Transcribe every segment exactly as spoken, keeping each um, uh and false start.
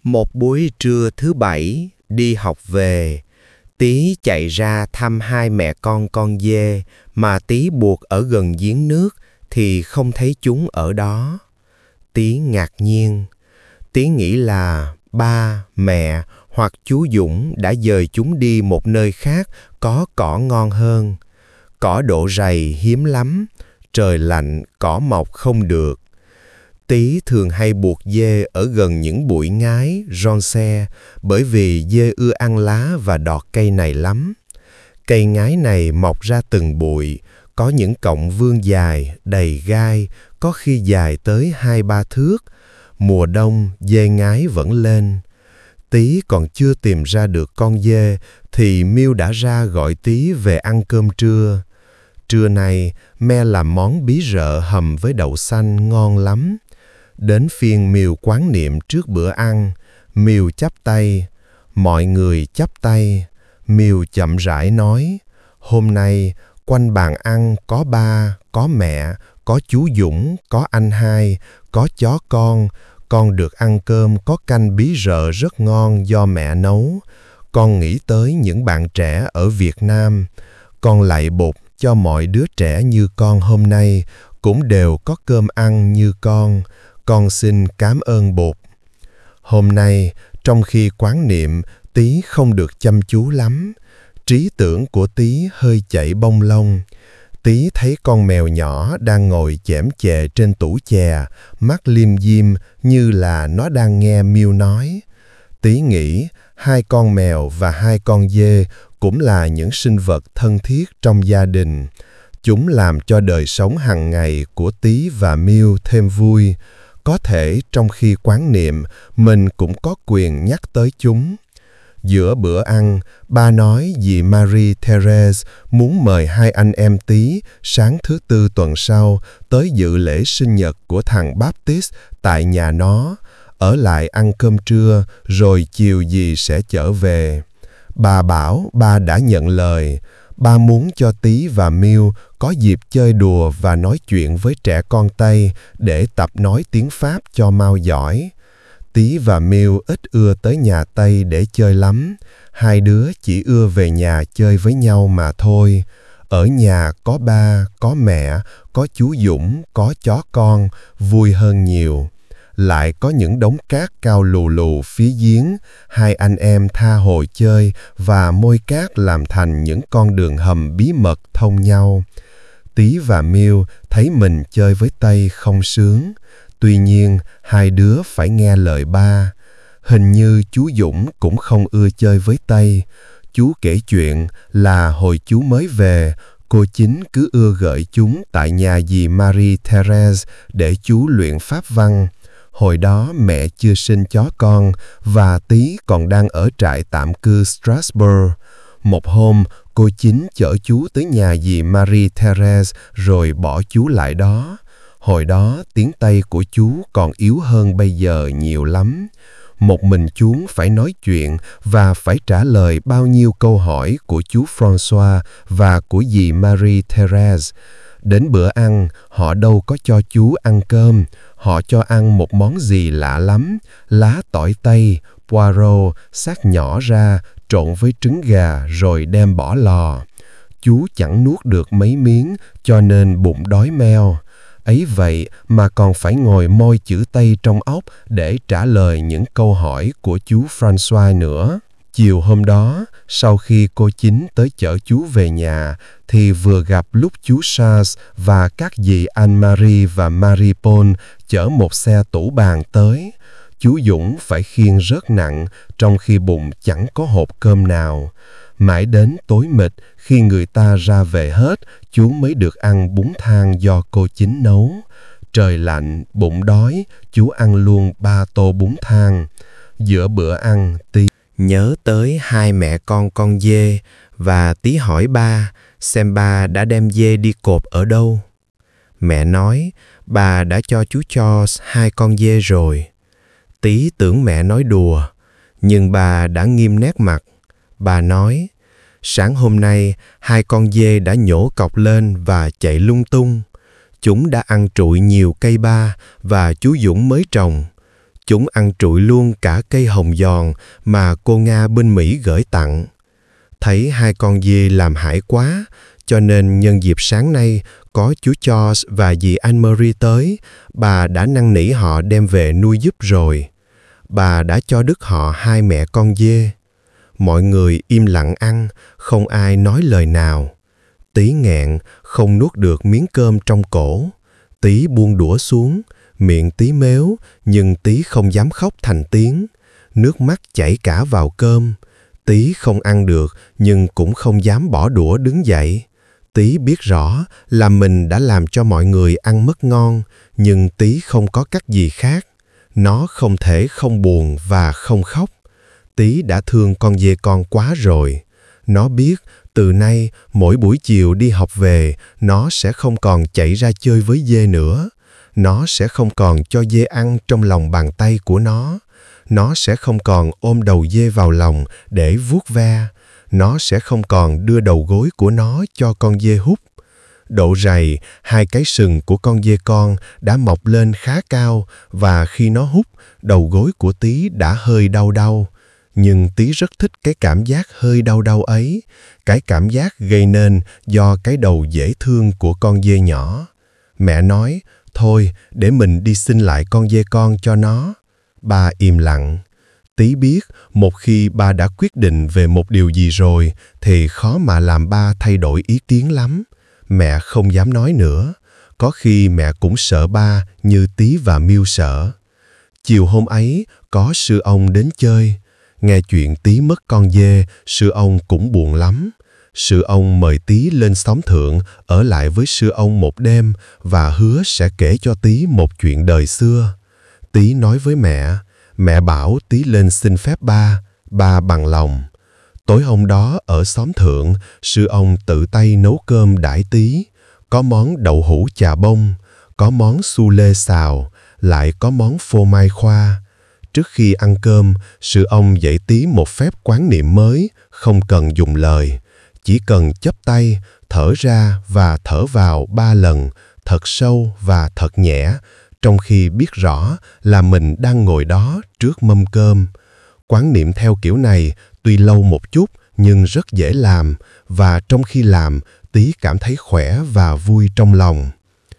Một buổi trưa thứ bảy, đi học về, Tí chạy ra thăm hai mẹ con con dê mà Tí buộc ở gần giếng nước thì không thấy chúng ở đó. Tí ngạc nhiên. Tí nghĩ là ba, mẹ hoặc chú Dũng đã dời chúng đi một nơi khác có cỏ ngon hơn. Cỏ độ rầy hiếm lắm, trời lạnh cỏ mọc không được. Tí thường hay buộc dê ở gần những bụi ngái, ron xe, bởi vì dê ưa ăn lá và đọt cây này lắm. Cây ngái này mọc ra từng bụi, có những cọng vươn dài, đầy gai, có khi dài tới hai ba thước. Mùa đông, dê ngái vẫn lên. Tí còn chưa tìm ra được con dê, thì Miu đã ra gọi Tí về ăn cơm trưa. Trưa nay, me làm món bí rợ hầm với đậu xanh ngon lắm. Đến phiên Miu quán niệm trước bữa ăn, Miu chắp tay. Mọi người chắp tay. Miu chậm rãi nói, hôm nay quanh bàn ăn có ba, có mẹ, có chú Dũng, có anh hai, có chó con. Con được ăn cơm có canh bí rợ rất ngon do mẹ nấu. Con nghĩ tới những bạn trẻ ở Việt Nam. Con lạy Bụt cho mọi đứa trẻ như con hôm nay cũng đều có cơm ăn như con. Con xin cảm ơn Bụt. Hôm nay, trong khi quán niệm, Tí không được chăm chú lắm. Trí tưởng của Tí hơi chảy bông lông. Tí thấy con mèo nhỏ đang ngồi chễm chệ trên tủ chè, mắt liêm diêm như là nó đang nghe Miu nói. Tí nghĩ hai con mèo và hai con dê cũng là những sinh vật thân thiết trong gia đình. Chúng làm cho đời sống hàng ngày của Tí và Miu thêm vui. Có thể trong khi quán niệm, mình cũng có quyền nhắc tới chúng. Giữa bữa ăn, ba nói dì Marie Therese muốn mời hai anh em Tí sáng thứ tư tuần sau tới dự lễ sinh nhật của thằng Baptist tại nhà nó, ở lại ăn cơm trưa rồi chiều dì sẽ trở về. Bà bảo ba đã nhận lời. Ba muốn cho Tí và Miu có dịp chơi đùa và nói chuyện với trẻ con Tây để tập nói tiếng Pháp cho mau giỏi. Tí và Miu ít ưa tới nhà Tây để chơi lắm. Hai đứa chỉ ưa về nhà chơi với nhau mà thôi. Ở nhà có ba, có mẹ, có chú Dũng, có chó con, vui hơn nhiều. Lại có những đống cát cao lù lù phía giếng, hai anh em tha hồ chơi và môi cát làm thành những con đường hầm bí mật thông nhau. Tí và Miu thấy mình chơi với Tây không sướng. Tuy nhiên, hai đứa phải nghe lời ba. Hình như chú Dũng cũng không ưa chơi với Tây. Chú kể chuyện là hồi chú mới về, cô Chính cứ ưa gợi chúng tại nhà dì Marie Therese để chú luyện pháp văn. Hồi đó mẹ chưa sinh chó con và Tí còn đang ở trại tạm cư Strasbourg. Một hôm, cô Chính chở chú tới nhà dì Marie Therese rồi bỏ chú lại đó. Hồi đó tiếng Tây của chú còn yếu hơn bây giờ nhiều lắm. Một mình chú phải nói chuyện và phải trả lời bao nhiêu câu hỏi của chú François và của dì Marie Therese. Đến bữa ăn, họ đâu có cho chú ăn cơm. Họ cho ăn một món gì lạ lắm. Lá tỏi tây, poireau, xác nhỏ ra, trộn với trứng gà rồi đem bỏ lò. Chú chẳng nuốt được mấy miếng cho nên bụng đói meo. Ấy vậy mà còn phải ngồi moi chữ Tây trong óc để trả lời những câu hỏi của chú François nữa. Chiều hôm đó, sau khi cô Chính tới chở chú về nhà, thì vừa gặp lúc chú Charles và các dì Anne-Marie và Marie-Paul chở một xe tủ bàn tới. Chú Dũng phải khiêng rất nặng, trong khi bụng chẳng có hộp cơm nào. Mãi đến tối mịt, khi người ta ra về hết, chú mới được ăn bún thang do cô Chính nấu. Trời lạnh, bụng đói, chú ăn luôn ba tô bún thang. Giữa bữa ăn, Tí nhớ tới hai mẹ con con dê và Tí hỏi ba xem ba đã đem dê đi cột ở đâu. Mẹ nói bà đã cho chú Charles hai con dê rồi. Tí tưởng mẹ nói đùa, nhưng bà đã nghiêm nét mặt. Bà nói, sáng hôm nay hai con dê đã nhổ cọc lên và chạy lung tung. Chúng đã ăn trụi nhiều cây ba và chú Dũng mới trồng. Chúng ăn trụi luôn cả cây hồng giòn mà cô Nga bên Mỹ gửi tặng. Thấy hai con dê làm hại quá, cho nên nhân dịp sáng nay có chú Charles và dì Anne-Marie tới, bà đã năn nỉ họ đem về nuôi giúp rồi. Bà đã cho đứt họ hai mẹ con dê. Mọi người im lặng ăn, không ai nói lời nào. Tí nghẹn, không nuốt được miếng cơm trong cổ. Tí buông đũa xuống, miệng Tí mếu, nhưng Tí không dám khóc thành tiếng. Nước mắt chảy cả vào cơm. Tí không ăn được, nhưng cũng không dám bỏ đũa đứng dậy. Tí biết rõ là mình đã làm cho mọi người ăn mất ngon, nhưng Tí không có cách gì khác. Nó không thể không buồn và không khóc. Tí đã thương con dê con quá rồi. Nó biết từ nay mỗi buổi chiều đi học về, nó sẽ không còn chạy ra chơi với dê nữa. Nó sẽ không còn cho dê ăn trong lòng bàn tay của nó. Nó sẽ không còn ôm đầu dê vào lòng để vuốt ve. Nó sẽ không còn đưa đầu gối của nó cho con dê hút. Độ rày, hai cái sừng của con dê con đã mọc lên khá cao và khi nó hút, đầu gối của Tí đã hơi đau đau. Nhưng Tí rất thích cái cảm giác hơi đau đau ấy, cái cảm giác gây nên do cái đầu dễ thương của con dê nhỏ. Mẹ nói, thôi để mình đi xin lại con dê con cho nó. Ba im lặng. Tí biết một khi ba đã quyết định về một điều gì rồi thì khó mà làm ba thay đổi ý kiến lắm. Mẹ không dám nói nữa. Có khi mẹ cũng sợ ba như Tí và Miu sợ. Chiều hôm ấy có sư ông đến chơi. Nghe chuyện Tí mất con dê, sư ông cũng buồn lắm. Sư ông mời Tí lên xóm thượng ở lại với sư ông một đêm và hứa sẽ kể cho Tí một chuyện đời xưa. Tí nói với mẹ, mẹ bảo Tí lên xin phép ba, ba bằng lòng. Tối hôm đó ở xóm thượng, sư ông tự tay nấu cơm đãi Tí. Có món đậu hũ chà bông, có món su lê xào, lại có món phô mai khoa. Trước khi ăn cơm, sư ông dạy Tí một phép quán niệm mới, không cần dùng lời. Chỉ cần chắp tay, thở ra và thở vào ba lần, thật sâu và thật nhẹ, trong khi biết rõ là mình đang ngồi đó trước mâm cơm. Quán niệm theo kiểu này tuy lâu một chút nhưng rất dễ làm, và trong khi làm, Tí cảm thấy khỏe và vui trong lòng.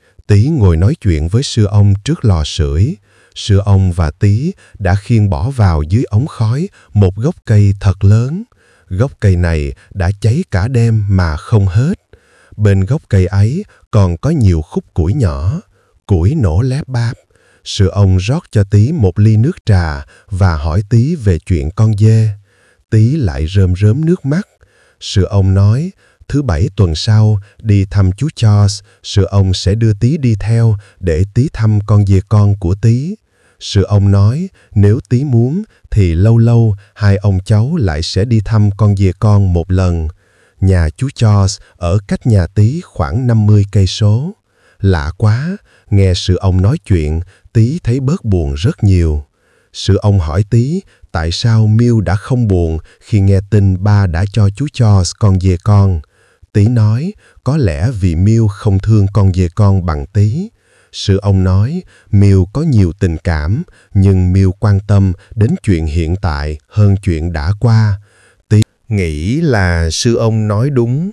Tí ngồi nói chuyện với sư ông trước lò sưởi. Sư ông và Tí đã khiêng bỏ vào dưới ống khói một gốc cây thật lớn. Gốc cây này đã cháy cả đêm mà không hết. Bên gốc cây ấy còn có nhiều khúc củi nhỏ. Củi nổ lép báp. Sư ông rót cho Tí một ly nước trà và hỏi Tí về chuyện con dê. Tí lại rơm rớm nước mắt. Sư ông nói, thứ bảy tuần sau đi thăm chú Charles, sư ông sẽ đưa Tí đi theo để Tí thăm con dê con của Tí. Sư ông nói, nếu Tí muốn thì lâu lâu hai ông cháu lại sẽ đi thăm con dê con một lần. Nhà chú Charles ở cách nhà Tí khoảng năm mươi cây số. Lạ quá, nghe sư ông nói chuyện, Tí thấy bớt buồn rất nhiều. Sư ông hỏi Tí tại sao Miu đã không buồn khi nghe tin ba đã cho chú Charles con dê con. Tí nói có lẽ vì Miu không thương con dê con bằng Tí. Sư ông nói Miu có nhiều tình cảm, nhưng Miu quan tâm đến chuyện hiện tại hơn chuyện đã qua. Tí nghĩ là sư ông nói đúng.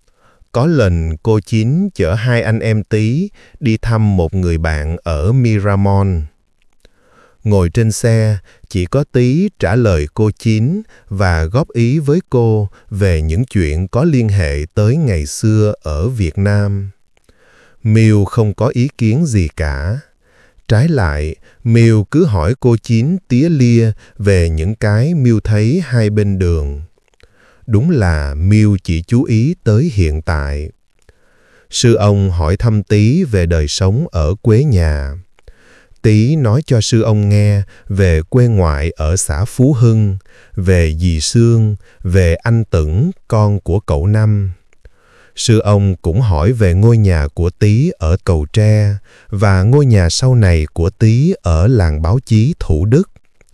Có lần cô Chín chở hai anh em Tí đi thăm một người bạn ở Miramon. Ngồi trên xe, chỉ có Tí trả lời cô Chín và góp ý với cô về những chuyện có liên hệ tới ngày xưa ở Việt Nam. Miu không có ý kiến gì cả. Trái lại, Miu cứ hỏi cô Chín tía lia về những cái Miu thấy hai bên đường. Đúng là Miu chỉ chú ý tới hiện tại. Sư ông hỏi thăm Tí về đời sống ở quê nhà. Tí nói cho sư ông nghe về quê ngoại ở xã Phú Hưng, về dì Sương, về anh Tửng, con của cậu Năm. Sư ông cũng hỏi về ngôi nhà của Tí ở Cầu Tre và ngôi nhà sau này của Tí ở làng báo chí Thủ Đức.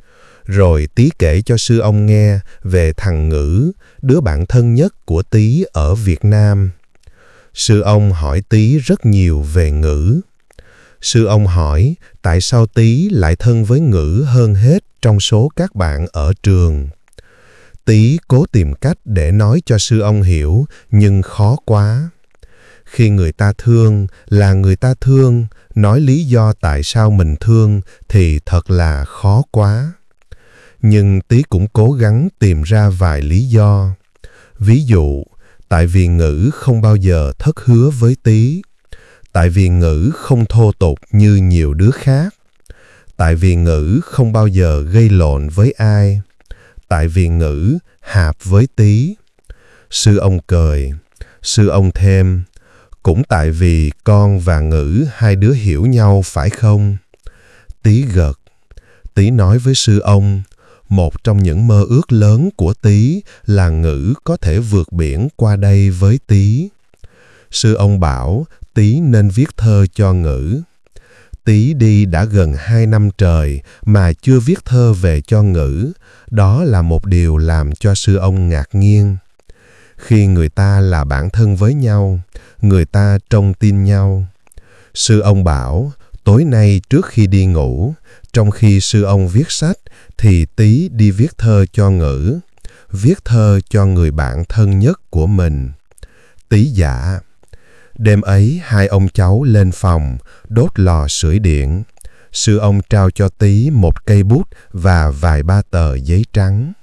Rồi Tí kể cho sư ông nghe về thằng Ngữ, đứa bạn thân nhất của Tí ở Việt Nam. Sư ông hỏi Tí rất nhiều về Ngữ. Sư ông hỏi tại sao Tý lại thân với Ngữ hơn hết trong số các bạn ở trường. Tý cố tìm cách để nói cho sư ông hiểu, nhưng khó quá. Khi người ta thương là người ta thương, nói lý do tại sao mình thương thì thật là khó quá. Nhưng Tý cũng cố gắng tìm ra vài lý do. Ví dụ, tại vì Ngữ không bao giờ thất hứa với Tý. Tại vì Ngữ không thô tục như nhiều đứa khác. Tại vì Ngữ không bao giờ gây lộn với ai. Tại vì Ngữ hạp với Tý. Sư ông cười. Sư ông thêm, cũng tại vì con và Ngữ hai đứa hiểu nhau phải không? Tý gật. Tý nói với sư ông, một trong những mơ ước lớn của Tý là Ngữ có thể vượt biển qua đây với Tý. Sư ông bảo Tý nên viết thơ cho Ngữ. Tý đi đã gần hai năm trời mà chưa viết thơ về cho Ngữ. Đó là một điều làm cho sư ông ngạc nhiên. Khi người ta là bạn thân với nhau, người ta trông tin nhau. Sư ông bảo, tối nay trước khi đi ngủ, trong khi sư ông viết sách, thì Tý đi viết thơ cho Ngữ. Viết thơ cho người bạn thân nhất của mình. Tý dạ. Đêm ấy hai ông cháu lên phòng, đốt lò sưởi điện. Sư ông trao cho Tý một cây bút và vài ba tờ giấy trắng.